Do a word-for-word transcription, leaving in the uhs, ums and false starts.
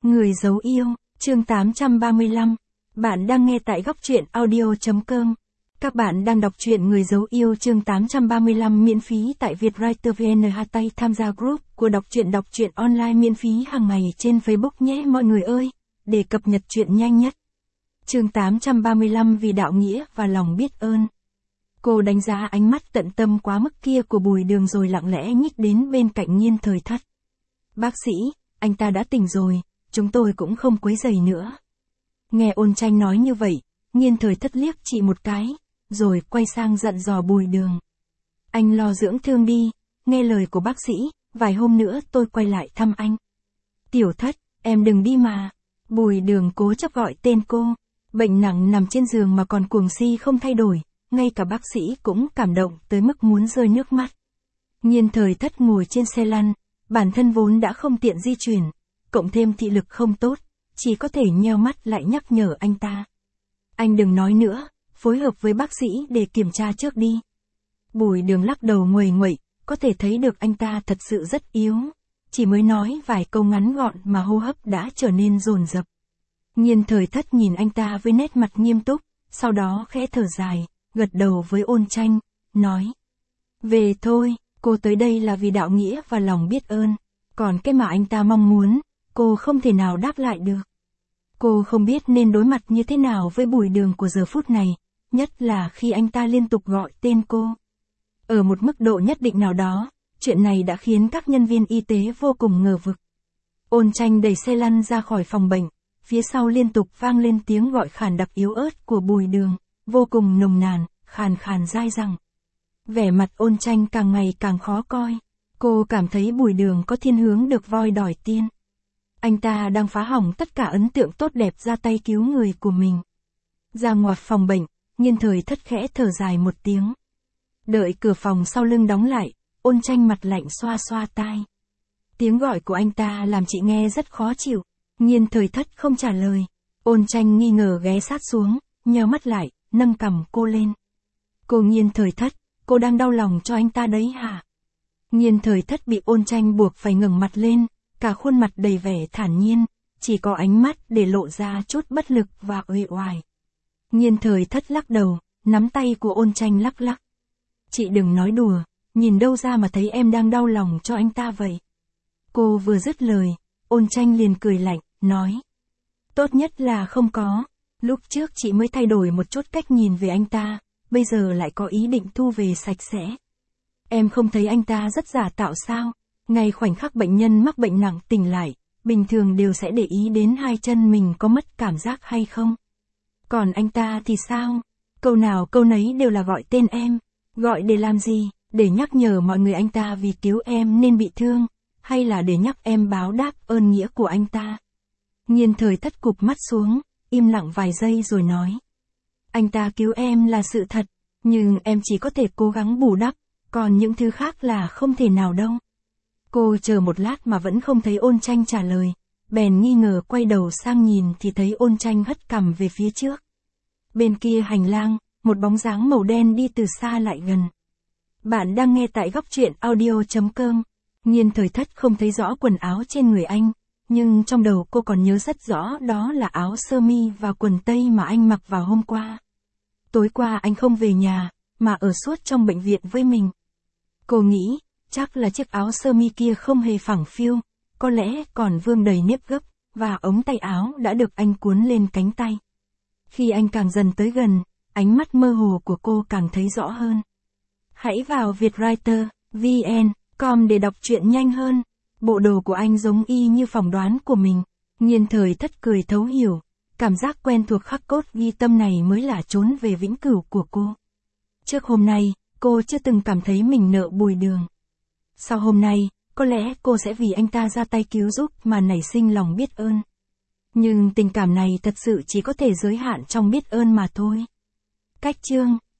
Người giấu yêu, chương tám trăm ba mươi lăm. Bạn đang nghe tại góc truyện audio chấm com. Các bạn đang đọc truyện Người giấu yêu chương tám trăm ba mươi lăm miễn phí tại Vietwriter vê en. Tay tham gia group của đọc truyện đọc truyện online miễn phí hàng ngày trên Facebook nhé mọi người ơi, để cập nhật truyện nhanh nhất. Chương tám trăm ba mươi lăm vì đạo nghĩa và lòng biết ơn. Cô đánh giá ánh mắt tận tâm quá mức kia của Bùi Đường rồi lặng lẽ nhích đến bên cạnh Nhiên Thời Thất. Bác sĩ, anh ta đã tỉnh rồi, chúng tôi cũng không quấy rầy nữa. Nghe Ôn Tranh nói như vậy, Nhiên Thời Thất liếc chị một cái, rồi quay sang dặn dò Bùi Đường. Anh lo dưỡng thương đi, nghe lời của bác sĩ, vài hôm nữa tôi quay lại thăm anh. Tiểu Thất, em đừng đi mà. Bùi Đường cố chấp gọi tên cô, bệnh nặng nằm trên giường mà còn cuồng si không thay đổi, ngay cả bác sĩ cũng cảm động tới mức muốn rơi nước mắt. Nhiên Thời Thất ngồi trên xe lăn, bản thân vốn đã không tiện di chuyển, cộng thêm thị lực không tốt, chỉ có thể nheo mắt lại nhắc nhở anh ta. Anh đừng nói nữa, phối hợp với bác sĩ để kiểm tra trước đi. Bùi Đường lắc đầu nguầy nguậy, có thể thấy được anh ta thật sự rất yếu, chỉ mới nói vài câu ngắn gọn mà hô hấp đã trở nên dồn dập. Nhiên Thời Thất nhìn anh ta với nét mặt nghiêm túc, sau đó khẽ thở dài, gật đầu với Ôn Tranh, nói. Về thôi, cô tới đây là vì đạo nghĩa và lòng biết ơn, còn cái mà anh ta mong muốn, cô không thể nào đáp lại được. Cô không biết nên đối mặt như thế nào với Bùi Đường của giờ phút này, nhất là khi anh ta liên tục gọi tên cô. Ở một mức độ nhất định nào đó, chuyện này đã khiến các nhân viên y tế vô cùng ngờ vực. Ôn Tranh đẩy xe lăn ra khỏi phòng bệnh, phía sau liên tục vang lên tiếng gọi khàn đặc yếu ớt của Bùi Đường, vô cùng nồng nàn, khàn khàn dai dẳng. Vẻ mặt Ôn Tranh càng ngày càng khó coi, cô cảm thấy Bùi Đường có thiên hướng được voi đòi tiên. Anh ta đang phá hỏng tất cả ấn tượng tốt đẹp ra tay cứu người của mình. Ra ngoặt phòng bệnh, Nhiên Thời Thất khẽ thở dài một tiếng. Đợi cửa phòng sau lưng đóng lại, Ôn Tranh mặt lạnh xoa xoa tai. Tiếng gọi của anh ta làm chị nghe rất khó chịu. Nhiên Thời Thất không trả lời. Ôn Tranh nghi ngờ ghé sát xuống, nheo mắt lại, nâng cằm cô lên. Cô Nhiên Thời Thất, cô đang đau lòng cho anh ta đấy hả? Nhiên Thời Thất bị Ôn Tranh buộc phải ngẩng mặt lên, cả khuôn mặt đầy vẻ thản nhiên, chỉ có ánh mắt để lộ ra chút bất lực và uể oải. Nhiên Thời Thất lắc đầu, nắm tay của Ôn Tranh lắc lắc. Chị đừng nói đùa, nhìn đâu ra mà thấy em đang đau lòng cho anh ta vậy. Cô vừa dứt lời, Ôn Tranh liền cười lạnh, nói. Tốt nhất là không có, lúc trước chị mới thay đổi một chút cách nhìn về anh ta, bây giờ lại có ý định thu về sạch sẽ. Em không thấy anh ta rất giả tạo sao? Ngay khoảnh khắc bệnh nhân mắc bệnh nặng tỉnh lại, bình thường đều sẽ để ý đến hai chân mình có mất cảm giác hay không. Còn anh ta thì sao? Câu nào câu nấy đều là gọi tên em. Gọi để làm gì? Để nhắc nhở mọi người anh ta vì cứu em nên bị thương, hay là để nhắc em báo đáp ơn nghĩa của anh ta? Nhiên Thời Thất cụp mắt xuống, im lặng vài giây rồi nói. Anh ta cứu em là sự thật, nhưng em chỉ có thể cố gắng bù đắp, còn những thứ khác là không thể nào đâu. Cô chờ một lát mà vẫn không thấy Ôn Tranh trả lời, bèn nghi ngờ quay đầu sang nhìn thì thấy Ôn Tranh hất cằm về phía trước. Bên kia hành lang, một bóng dáng màu đen đi từ xa lại gần. Bạn đang nghe tại góc truyện audio chấm com. Nhiên Thời Thất không thấy rõ quần áo trên người anh, nhưng trong đầu cô còn nhớ rất rõ đó là áo sơ mi và quần tây mà anh mặc vào hôm qua. Tối qua anh không về nhà, mà ở suốt trong bệnh viện với mình. Cô nghĩ, chắc là chiếc áo sơ mi kia không hề phẳng phiu, có lẽ còn vương đầy nếp gấp, và ống tay áo đã được anh cuốn lên cánh tay. Khi anh càng dần tới gần, ánh mắt mơ hồ của cô càng thấy rõ hơn. Hãy vào Vietwriter vê en com để đọc truyện nhanh hơn. Bộ đồ của anh giống y như phỏng đoán của mình. Nhiên Thời Thất cười thấu hiểu, cảm giác quen thuộc khắc cốt ghi tâm này mới là trốn về vĩnh cửu của cô. Trước hôm nay, cô chưa từng cảm thấy mình nợ Bùi Đường. Sau hôm nay, có lẽ cô sẽ vì anh ta ra tay cứu giúp mà nảy sinh lòng biết ơn. Nhưng tình cảm này thật sự chỉ có thể giới hạn trong biết ơn mà thôi. Cách chương